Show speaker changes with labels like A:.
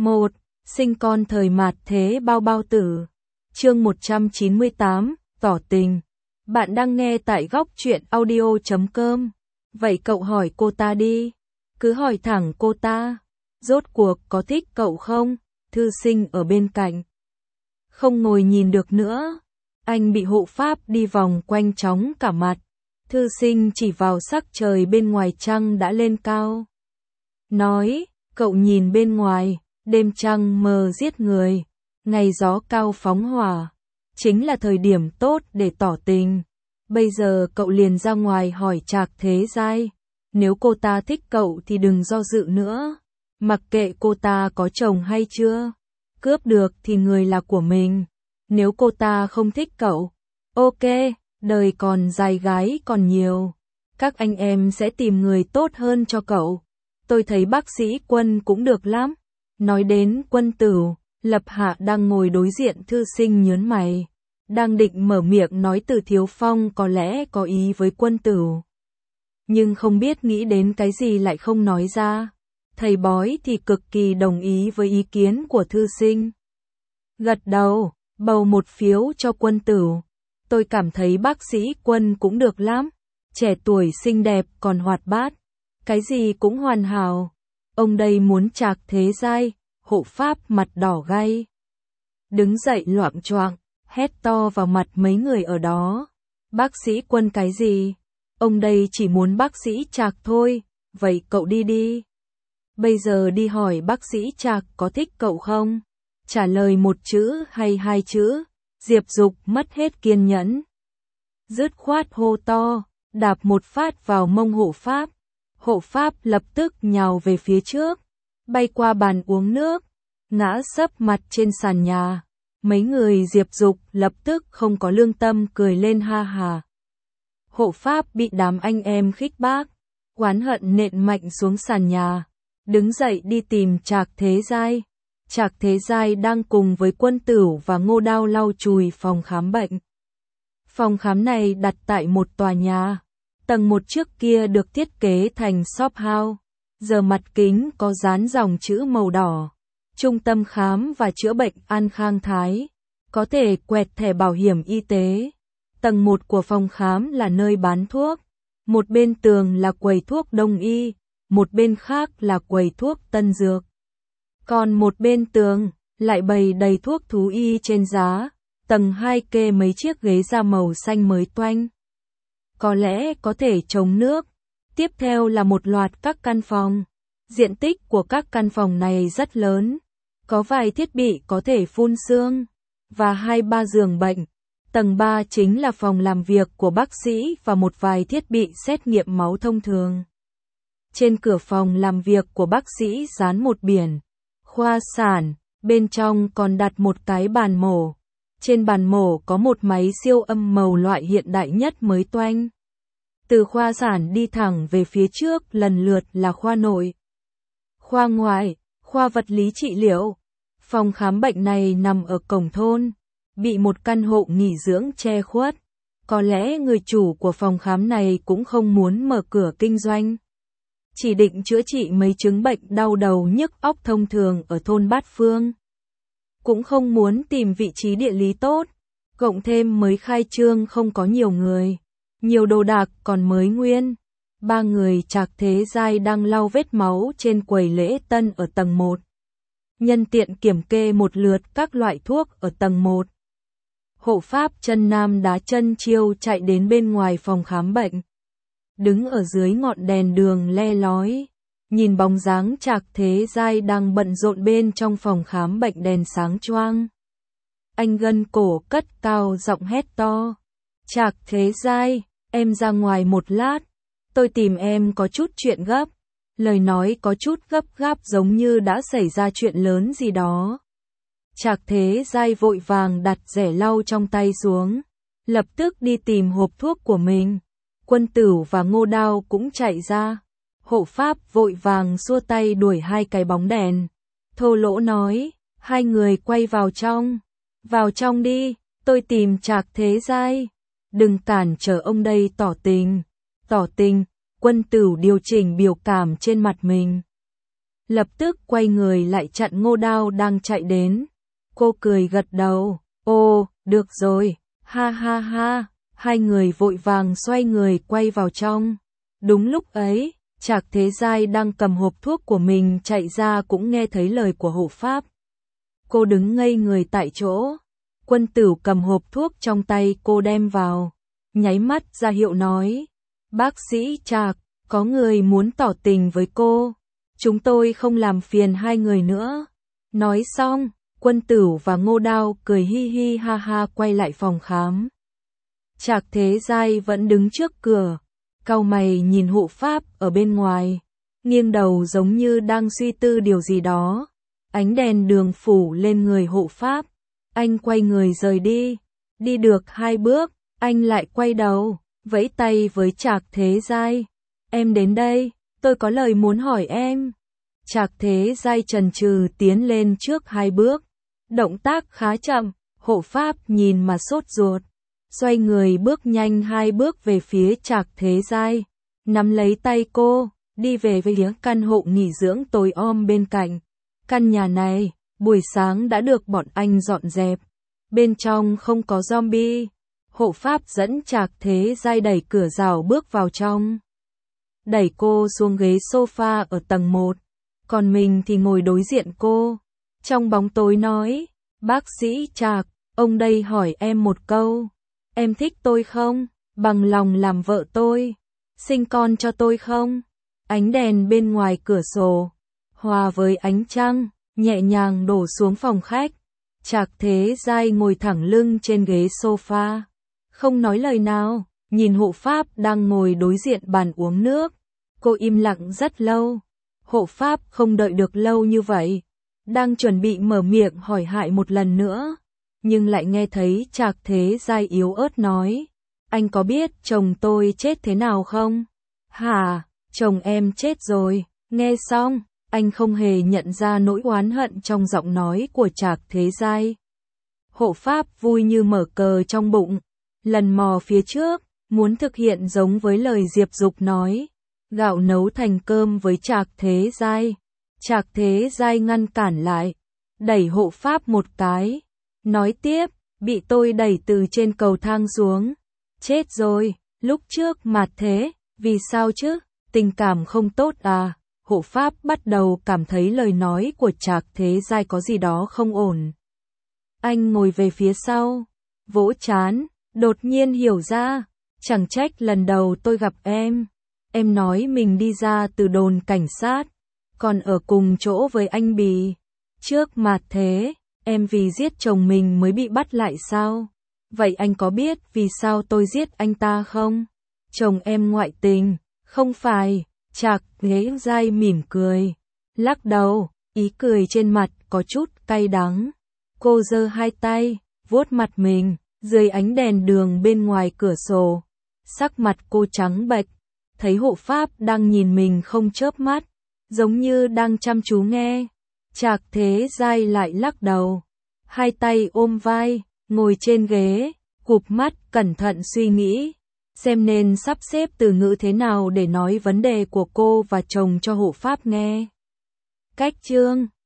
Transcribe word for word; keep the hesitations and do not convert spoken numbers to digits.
A: một. Sinh con thời mạt thế bao bao tử. Chương một trăm chín mươi tám, tỏ tình. Bạn đang nghe tại góc truyện audio chấm com. Vậy cậu hỏi cô ta đi. Cứ hỏi thẳng cô ta. Rốt cuộc có thích cậu không? Thư sinh ở bên cạnh. Không ngồi nhìn được nữa. Anh bị hộ pháp đi vòng quanh chóng cả mặt. Thư sinh chỉ vào sắc trời bên ngoài trăng đã lên cao. Nói, cậu nhìn bên ngoài, đêm trăng mờ giết người, ngày gió cao phóng hỏa. Chính là thời điểm tốt để tỏ tình. Bây giờ cậu liền ra ngoài hỏi Trạc Thế Giai. Nếu cô ta thích cậu thì đừng do dự nữa. Mặc kệ cô ta có chồng hay chưa. Cướp được thì người là của mình. Nếu cô ta không thích cậu, ok, đời còn dài gái còn nhiều. Các anh em sẽ tìm người tốt hơn cho cậu. Tôi thấy bác sĩ Quân cũng được lắm. Nói đến Quân Tửu, Lập Hạ đang ngồi đối diện thư sinh nhớn mày. Đang định mở miệng nói Từ Thiếu Phong có lẽ có ý với Quân Tửu. Nhưng không biết nghĩ đến cái gì lại không nói ra. Thầy bói thì cực kỳ đồng ý với ý kiến của thư sinh. Gật đầu, bầu một phiếu cho Quân Tửu. Tôi cảm thấy bác sĩ Quân cũng được lắm. Trẻ tuổi xinh đẹp còn hoạt bát. Cái gì cũng hoàn hảo. Ông đây muốn Trạc Thế Giai. Hộ pháp mặt đỏ gay. Đứng dậy loạng choạng, hét to vào mặt mấy người ở đó. Bác sĩ Quân cái gì? Ông đây chỉ muốn bác sĩ Trạc thôi. Vậy cậu đi đi. Bây giờ đi hỏi bác sĩ Trạc có thích cậu không? Trả lời một chữ hay hai chữ. Diệp Dục mất hết kiên nhẫn. Dứt khoát hô to, đạp một phát vào mông hộ pháp. Hộ pháp lập tức nhào về phía trước, bay qua bàn uống nước, ngã sấp mặt trên sàn nhà. Mấy người Diệp Dục lập tức không có lương tâm cười lên ha hà. Hộ pháp bị đám anh em khích bác, oán hận nện mạnh xuống sàn nhà, đứng dậy đi tìm Trạc Thế Giai. Trạc Thế Giai đang cùng với Quân Tửu và Ngô Đao lau chùi phòng khám bệnh. Phòng khám này đặt tại một tòa nhà. Tầng một trước kia được thiết kế thành shop house. Giờ mặt kính có dán dòng chữ màu đỏ. Trung tâm khám và chữa bệnh An Khang Thái. Có thể quẹt thẻ bảo hiểm y tế. Tầng một của phòng khám là nơi bán thuốc. Một bên tường là quầy thuốc đông y. Một bên khác là quầy thuốc tân dược. Còn một bên tường lại bày đầy thuốc thú y trên giá. Tầng hai kê mấy chiếc ghế da màu xanh mới toanh. Có lẽ có thể chống nước. Tiếp theo là một loạt các căn phòng. Diện tích của các căn phòng này rất lớn. Có vài thiết bị có thể phun sương. Và hai ba giường bệnh. Tầng ba chính là phòng làm việc của bác sĩ và một vài thiết bị xét nghiệm máu thông thường. Trên cửa phòng làm việc của bác sĩ dán một biển khoa sản. Bên trong còn đặt một cái bàn mổ. Trên bàn mổ có một máy siêu âm màu loại hiện đại nhất mới toanh. Từ khoa sản đi thẳng về phía trước lần lượt là khoa nội, khoa ngoại, khoa vật lý trị liệu. Phòng khám bệnh này nằm ở cổng thôn, bị một căn hộ nghỉ dưỡng che khuất. Có lẽ người chủ của phòng khám này cũng không muốn mở cửa kinh doanh. Chỉ định chữa trị mấy chứng bệnh đau đầu nhức óc thông thường ở thôn Bát Phương. Cũng không muốn tìm vị trí địa lý tốt, cộng thêm mới khai trương không có nhiều người, nhiều đồ đạc còn mới nguyên. Ba người Trạc Thế Giai đang lau vết máu trên quầy lễ tân ở tầng một. Nhân tiện kiểm kê một lượt các loại thuốc ở tầng một. Hộ pháp chân nam đá chân chiêu chạy đến bên ngoài phòng khám bệnh. Đứng ở dưới ngọn đèn đường le lói. Nhìn bóng dáng Trạc Thế Giai đang bận rộn bên trong phòng khám bệnh đèn sáng choang. Anh gân cổ cất cao giọng hét to. Trạc Thế Giai, em ra ngoài một lát. Tôi tìm em có chút chuyện gấp. Lời nói có chút gấp gáp giống như đã xảy ra chuyện lớn gì đó. Trạc Thế Giai vội vàng đặt rẻ lau trong tay xuống. Lập tức đi tìm hộp thuốc của mình. Quân Tửu và Ngô Đao cũng chạy ra. Hộ pháp vội vàng xua tay đuổi hai cái bóng đèn. Thô lỗ nói, hai người quay vào trong. Vào trong đi, tôi tìm Trạc Thế Giai. Đừng cản trở ông đây tỏ tình. Tỏ tình, Quân Tửu điều chỉnh biểu cảm trên mặt mình. lập tức quay người lại chặn Ngô Đao đang chạy đến. Cô cười gật đầu, ô, được rồi, ha ha ha, hai người vội vàng xoay người quay vào trong. Đúng lúc ấy, Trạc Thế Giai đang cầm hộp thuốc của mình chạy ra cũng nghe thấy lời của hộ pháp. Cô đứng ngây người tại chỗ. Quân Tửu cầm hộp thuốc trong tay cô đem vào, nháy mắt ra hiệu nói, bác sĩ Trạc, có người muốn tỏ tình với cô, chúng tôi không làm phiền hai người nữa. Nói xong, Quân Tửu và Ngô Đao cười hi hi ha ha quay lại phòng khám. Trạc Thế Giai vẫn đứng trước cửa, cau mày nhìn hộ pháp ở bên ngoài, nghiêng đầu giống như đang suy tư điều gì đó. Ánh đèn đường phủ lên người hộ pháp, anh quay người rời đi. Đi được hai bước, anh lại quay đầu, vẫy tay với Trạc Thế Giai. Em đến đây, tôi có lời muốn hỏi em. Trạc Thế Giai chần chừ tiến lên trước hai bước, động tác khá chậm, hộ pháp nhìn mà sốt ruột. Xoay người bước nhanh hai bước về phía Trạc Thế Giai, nắm lấy tay cô, đi về phía căn hộ nghỉ dưỡng tối om bên cạnh. Căn nhà này, buổi sáng đã được bọn anh dọn dẹp, bên trong không có zombie. Hộ pháp dẫn Trạc Thế Giai đẩy cửa rào bước vào trong, đẩy cô xuống ghế sofa ở tầng một, còn mình thì ngồi đối diện cô. Trong bóng tối nói, bác sĩ Trạc, ông đây hỏi em một câu, em thích tôi không? Bằng lòng làm vợ tôi? Sinh con cho tôi không? Ánh đèn bên ngoài cửa sổ, hòa với ánh trăng, nhẹ nhàng đổ xuống phòng khách. Trạc Thế Giai ngồi thẳng lưng trên ghế sofa, không nói lời nào, nhìn hộ pháp đang ngồi đối diện bàn uống nước. Cô im lặng rất lâu. Hộ pháp không đợi được lâu như vậy, đang chuẩn bị mở miệng hỏi hại một lần nữa, nhưng lại nghe thấy Trạc Thế Giai yếu ớt nói, anh có biết chồng tôi chết thế nào không? Hả, chồng em chết rồi. Nghe xong, anh không hề nhận ra nỗi oán hận trong giọng nói của Trạc Thế Giai. Hộ pháp vui như mở cờ trong bụng, lần mò phía trước, muốn thực hiện giống với lời Diệp Dục nói, gạo nấu thành cơm với Trạc Thế Giai. Trạc Thế Giai ngăn cản lại, đẩy hộ pháp một cái, nói tiếp, bị tôi đẩy từ trên cầu thang xuống. Chết rồi, lúc trước mà thế, vì sao chứ, tình cảm không tốt à? Hộ pháp bắt đầu cảm thấy lời nói của Trạc Thế Giai có gì đó không ổn. Anh ngồi về phía sau, vỗ trán, đột nhiên hiểu ra, chẳng trách lần đầu tôi gặp em, em nói mình đi ra từ đồn cảnh sát, còn ở cùng chỗ với anh Bì. Trước mà thế, em vì giết chồng mình mới bị bắt lại sao? Vậy anh có biết vì sao tôi giết anh ta không? Chồng em ngoại tình, không phải? Trạc Thế Giai mỉm cười, lắc đầu, ý cười trên mặt có chút cay đắng. Cô giơ hai tay, vuốt mặt mình, dưới ánh đèn đường bên ngoài cửa sổ. Sắc mặt cô trắng bệch, thấy hộ pháp đang nhìn mình không chớp mắt, giống như đang chăm chú nghe. Trạc Thế Giai lại lắc đầu, hai tay ôm vai, ngồi trên ghế, cụp mắt cẩn thận suy nghĩ, xem nên sắp xếp từ ngữ thế nào để nói vấn đề của cô và chồng cho hộ pháp nghe. Cách chương